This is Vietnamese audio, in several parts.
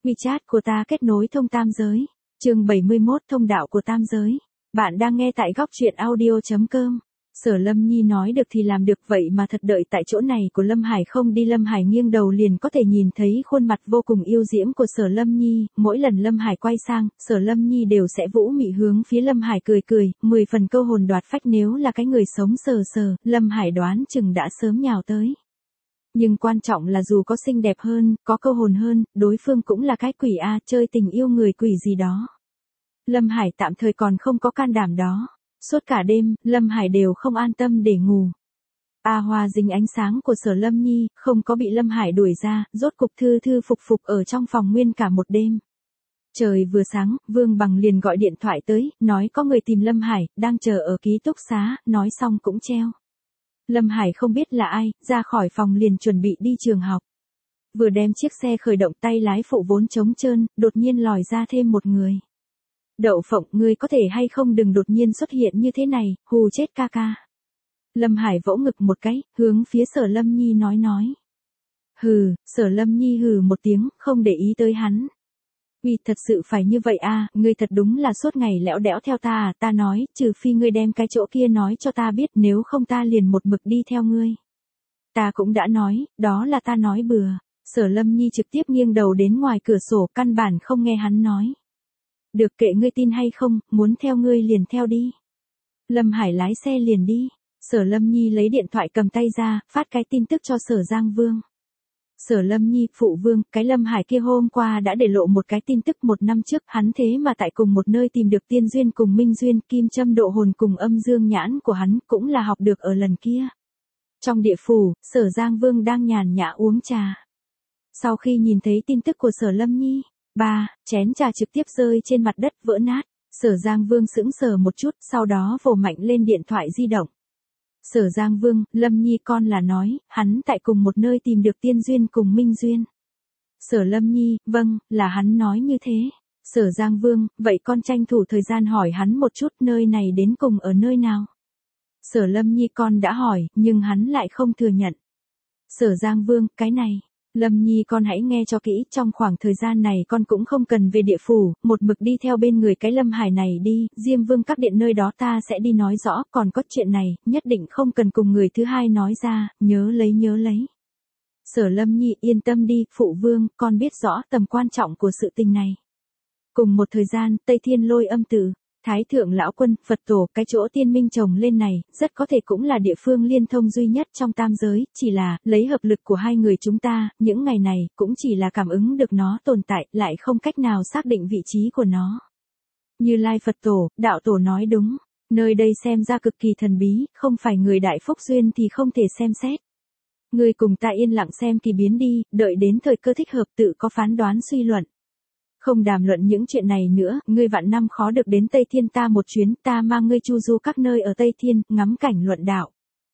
WeChat của ta kết nối thông tam giới. Chương 71 thông đạo của tam giới. Bạn đang nghe tại góc truyện audio.com. Sở Lâm Nhi nói được thì làm được, vậy mà thật đợi tại chỗ này của Lâm Hải không đi. Lâm Hải nghiêng đầu liền có thể nhìn thấy khuôn mặt vô cùng yêu diễm của Sở Lâm Nhi, mỗi lần Lâm Hải quay sang, Sở Lâm Nhi đều sẽ vũ mị hướng phía Lâm Hải cười cười, 10 phần câu hồn đoạt phách. Nếu là cái người sống sờ sờ, Lâm Hải đoán chừng đã sớm nhào tới. Nhưng quan trọng là dù có xinh đẹp hơn, có câu hồn hơn, đối phương cũng là cái quỷ a, chơi tình yêu người quỷ gì đó. Lâm Hải tạm thời còn không có can đảm đó. Suốt cả đêm, Lâm Hải đều không an tâm để ngủ. Hoa dính ánh sáng của Sở Lâm Nhi, không có bị Lâm Hải đuổi ra, rốt cục thư thư phục phục ở trong phòng nguyên cả một đêm. Trời vừa sáng, Vương Bằng liền gọi điện thoại tới, nói có người tìm Lâm Hải, đang chờ ở ký túc xá, nói xong cũng treo. Lâm Hải không biết là ai, ra khỏi phòng liền chuẩn bị đi trường học. Vừa đem chiếc xe khởi động, tay lái phụ vốn trống trơn, đột nhiên lòi ra thêm một người. Đậu Phộng, ngươi có thể hay không đừng đột nhiên xuất hiện như thế này, hù chết ca ca. Lâm Hải vỗ ngực một cái, hướng phía Sở Lâm Nhi nói. Hừ, Sở Lâm Nhi hừ một tiếng, không để ý tới hắn. Uy, thật sự phải như vậy à, ngươi thật đúng là suốt ngày lẽo đẽo theo ta à, ta nói, trừ phi ngươi đem cái chỗ kia nói cho ta biết, nếu không ta liền một mực đi theo ngươi. Ta cũng đã nói, đó là ta nói bừa. Sở Lâm Nhi trực tiếp nghiêng đầu đến ngoài cửa sổ, căn bản không nghe hắn nói. Được, kệ ngươi tin hay không, muốn theo ngươi liền theo đi. Lâm Hải lái xe liền đi. Sở Lâm Nhi lấy điện thoại cầm tay ra, phát cái tin tức cho Sở Giang Vương. Sở Lâm Nhi, phụ vương, cái Lâm Hải kia hôm qua đã để lộ một cái tin tức, 1 năm trước, hắn thế mà tại cùng một nơi tìm được tiên duyên cùng minh duyên, kim châm độ hồn cùng âm dương nhãn của hắn, cũng là học được ở lần kia. Trong địa phủ, Sở Giang Vương đang nhàn nhã uống trà. Sau khi nhìn thấy tin tức của Sở Lâm Nhi, chén trà trực tiếp rơi trên mặt đất vỡ nát. Sở Giang Vương sững sờ một chút, sau đó vồ mạnh lên điện thoại di động. Sở Giang Vương, Lâm Nhi con là nói, hắn tại cùng một nơi tìm được tiên duyên cùng minh duyên. Sở Lâm Nhi, vâng, là hắn nói như thế. Sở Giang Vương, vậy con tranh thủ thời gian hỏi hắn một chút, nơi này đến cùng ở nơi nào. Sở Lâm Nhi, con đã hỏi, nhưng hắn lại không thừa nhận. Sở Giang Vương, cái này. Lâm Nhi con hãy nghe cho kỹ, trong khoảng thời gian này con cũng không cần về địa phủ, một mực đi theo bên người cái Lâm Hải này đi, Diêm Vương các điện nơi đó ta sẽ đi nói rõ, còn có chuyện này, nhất định không cần cùng người thứ hai nói ra, nhớ lấy. Sở Lâm Nhi, yên tâm đi, phụ vương, con biết rõ tầm quan trọng của sự tình này. Cùng một thời gian, Tây Thiên Lôi Âm Tự, Thái Thượng Lão Quân, Phật Tổ, cái chỗ tiên minh trồng lên này, rất có thể cũng là địa phương liên thông duy nhất trong tam giới, chỉ là, lấy hợp lực của hai người chúng ta, những ngày này, cũng chỉ là cảm ứng được nó tồn tại, lại không cách nào xác định vị trí của nó. Như Lai Phật Tổ, Đạo Tổ nói đúng, nơi đây xem ra cực kỳ thần bí, không phải người đại phúc duyên thì không thể xem xét. Người cùng ta yên lặng xem kỳ biến đi, đợi đến thời cơ thích hợp tự có phán đoán suy luận. Không đàm luận những chuyện này nữa, ngươi vạn năm khó được đến Tây Thiên ta một chuyến, ta mang ngươi chu du các nơi ở Tây Thiên, ngắm cảnh luận đạo.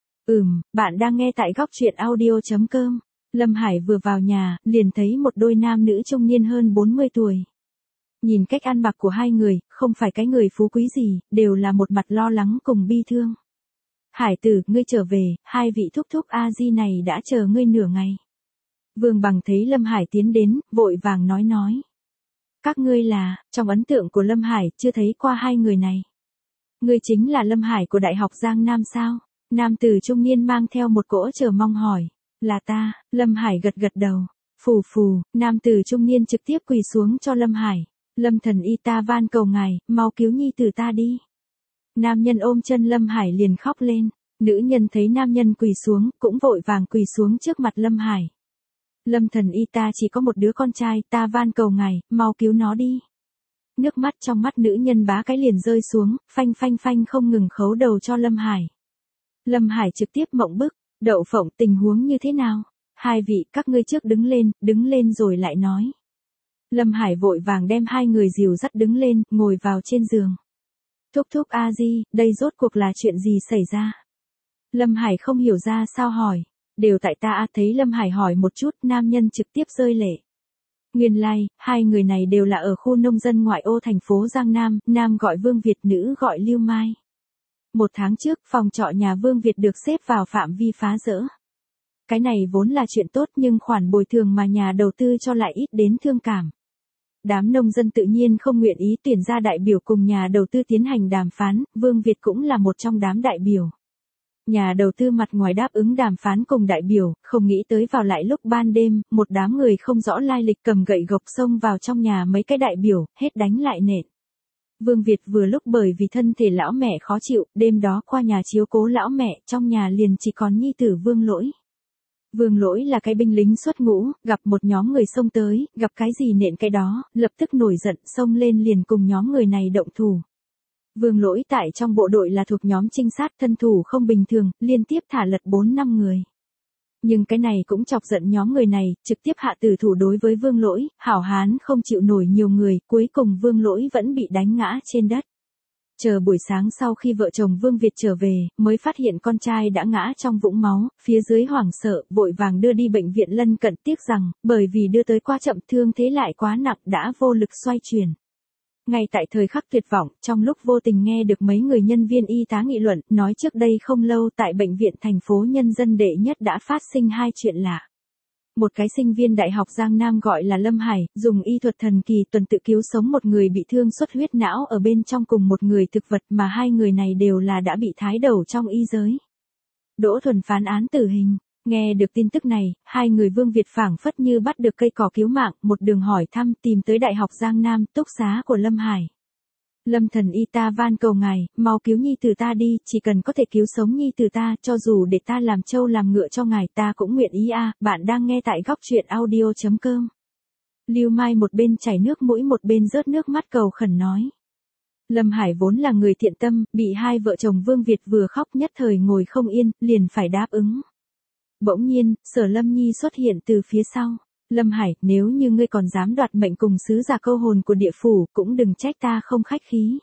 Bạn đang nghe tại góc truyện audio.com. Lâm Hải vừa vào nhà, liền thấy một đôi nam nữ trung niên hơn 40 tuổi. Nhìn cách ăn mặc của hai người, không phải cái người phú quý gì, đều là một mặt lo lắng cùng bi thương. Hải tử, ngươi trở về, hai vị thúc thúc A-di này đã chờ ngươi nửa ngày. Vương Bằng thấy Lâm Hải tiến đến, vội vàng nói. Các ngươi là, trong ấn tượng của Lâm Hải, chưa thấy qua hai người này. Ngươi chính là Lâm Hải của Đại học Giang Nam sao? Nam tử trung niên mang theo một cỗ chờ mong hỏi. Là ta, Lâm Hải gật đầu. Phù, nam tử trung niên trực tiếp quỳ xuống cho Lâm Hải. Lâm thần y ta van cầu ngài, mau cứu nhi tử ta đi. Nam nhân ôm chân Lâm Hải liền khóc lên. Nữ nhân thấy nam nhân quỳ xuống, cũng vội vàng quỳ xuống trước mặt Lâm Hải. Lâm thần y ta chỉ có một đứa con trai, ta van cầu ngài, mau cứu nó đi. Nước mắt trong mắt nữ nhân bá cái liền rơi xuống, phanh không ngừng khấu đầu cho Lâm Hải. Lâm Hải trực tiếp mộng bức, Đậu Phộng, tình huống như thế nào? Hai vị, các ngươi trước đứng lên rồi lại nói. Lâm Hải vội vàng đem hai người dìu dắt đứng lên, ngồi vào trên giường. Thúc thúc A-di, đây rốt cuộc là chuyện gì xảy ra? Lâm Hải không hiểu ra sao hỏi. Đều tại ta. Thấy Lâm Hải hỏi một chút, nam nhân trực tiếp rơi lệ. Nguyên lai, hai người này đều là ở khu nông dân ngoại ô thành phố Giang Nam, nam gọi Vương Việt, nữ gọi Lưu Mai. 1 tháng trước, phòng trọ nhà Vương Việt được xếp vào phạm vi phá rỡ. Cái này vốn là chuyện tốt nhưng khoản bồi thường mà nhà đầu tư cho lại ít đến thương cảm. Đám nông dân tự nhiên không nguyện ý tuyển ra đại biểu cùng nhà đầu tư tiến hành đàm phán, Vương Việt cũng là một trong đám đại biểu. Nhà đầu tư mặt ngoài đáp ứng đàm phán cùng đại biểu, không nghĩ tới vào lại lúc ban đêm, một đám người không rõ lai lịch cầm gậy gộc xông vào trong nhà mấy cái đại biểu, hết đánh lại nện. Vương Việt vừa lúc bởi vì thân thể lão mẹ khó chịu, đêm đó qua nhà chiếu cố lão mẹ, trong nhà liền chỉ còn nhi tử Vương Lỗi. Vương Lỗi là cái binh lính xuất ngũ, gặp một nhóm người xông tới, gặp cái gì nện cái đó, lập tức nổi giận xông lên liền cùng nhóm người này động thủ. Vương Lỗi tại trong bộ đội là thuộc nhóm trinh sát thân thủ không bình thường, liên tiếp thả lật 4-5 người. Nhưng cái này cũng chọc giận nhóm người này, trực tiếp hạ tử thủ đối với Vương Lỗi, hảo hán không chịu nổi nhiều người, cuối cùng Vương Lỗi vẫn bị đánh ngã trên đất. Chờ buổi sáng sau khi vợ chồng Vương Việt trở về, mới phát hiện con trai đã ngã trong vũng máu, phía dưới hoảng sợ, vội vàng đưa đi bệnh viện lân cận, tiếc rằng, bởi vì đưa tới quá chậm thương thế lại quá nặng đã vô lực xoay chuyển. Ngay tại thời khắc tuyệt vọng, trong lúc vô tình nghe được mấy người nhân viên y tá nghị luận, nói trước đây không lâu tại bệnh viện thành phố Nhân dân đệ nhất đã phát sinh 2 chuyện lạ. Một cái sinh viên đại học Giang Nam gọi là Lâm Hải, dùng y thuật thần kỳ tuần tự cứu sống một người bị thương xuất huyết não ở bên trong cùng một người thực vật mà 2 người này đều là đã bị thái đầu trong y giới. Đỗ Thuần phán án tử hình. Nghe được tin tức này, 2 người Vương Việt phảng phất như bắt được cây cỏ cứu mạng, một đường hỏi thăm tìm tới Đại học Giang Nam, túc xá của Lâm Hải. Lâm thần y ta van cầu ngài, mau cứu nhi tử ta đi, chỉ cần có thể cứu sống nhi tử ta, cho dù để ta làm trâu làm ngựa cho ngài ta cũng nguyện ý a. Bạn đang nghe tại góc truyện audio.com. Lưu Mai một bên chảy nước mũi một bên rớt nước mắt cầu khẩn nói. Lâm Hải vốn là người thiện tâm, bị 2 vợ chồng Vương Việt vừa khóc nhất thời ngồi không yên, liền phải đáp ứng. Bỗng nhiên, Sở Lâm Nhi xuất hiện từ phía sau. Lâm Hải, nếu như ngươi còn dám đoạt mệnh cùng sứ giả câu hồn của địa phủ, cũng đừng trách ta không khách khí.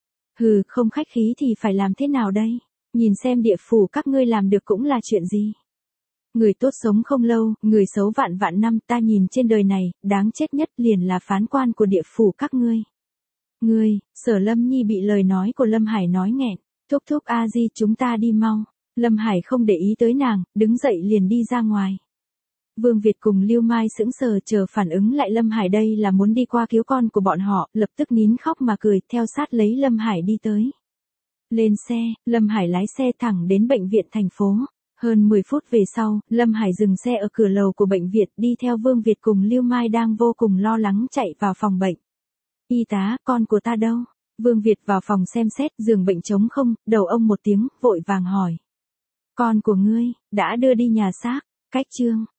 Hừ, không khách khí thì phải làm thế nào đây? Nhìn xem địa phủ các ngươi làm được cũng là chuyện gì? Người tốt sống không lâu, người xấu vạn vạn năm, ta nhìn trên đời này, đáng chết nhất liền là phán quan của địa phủ các ngươi. Ngươi, Sở Lâm Nhi bị lời nói của Lâm Hải nói nghẹn. Thúc thúc a di chúng ta đi mau. Lâm Hải không để ý tới nàng, đứng dậy liền đi ra ngoài. Vương Việt cùng Lưu Mai sững sờ chờ phản ứng lại Lâm Hải đây là muốn đi qua cứu con của bọn họ, lập tức nín khóc mà cười, theo sát lấy Lâm Hải đi tới. Lên xe, Lâm Hải lái xe thẳng đến bệnh viện thành phố. Hơn 10 phút về sau, Lâm Hải dừng xe ở cửa lầu của bệnh viện, đi theo Vương Việt cùng Lưu Mai đang vô cùng lo lắng chạy vào phòng bệnh. Y tá, con của ta đâu? Vương Việt vào phòng xem xét, giường bệnh trống không, đầu ông một tiếng, vội vàng hỏi. Con của ngươi, đã đưa đi nhà xác, cách chương.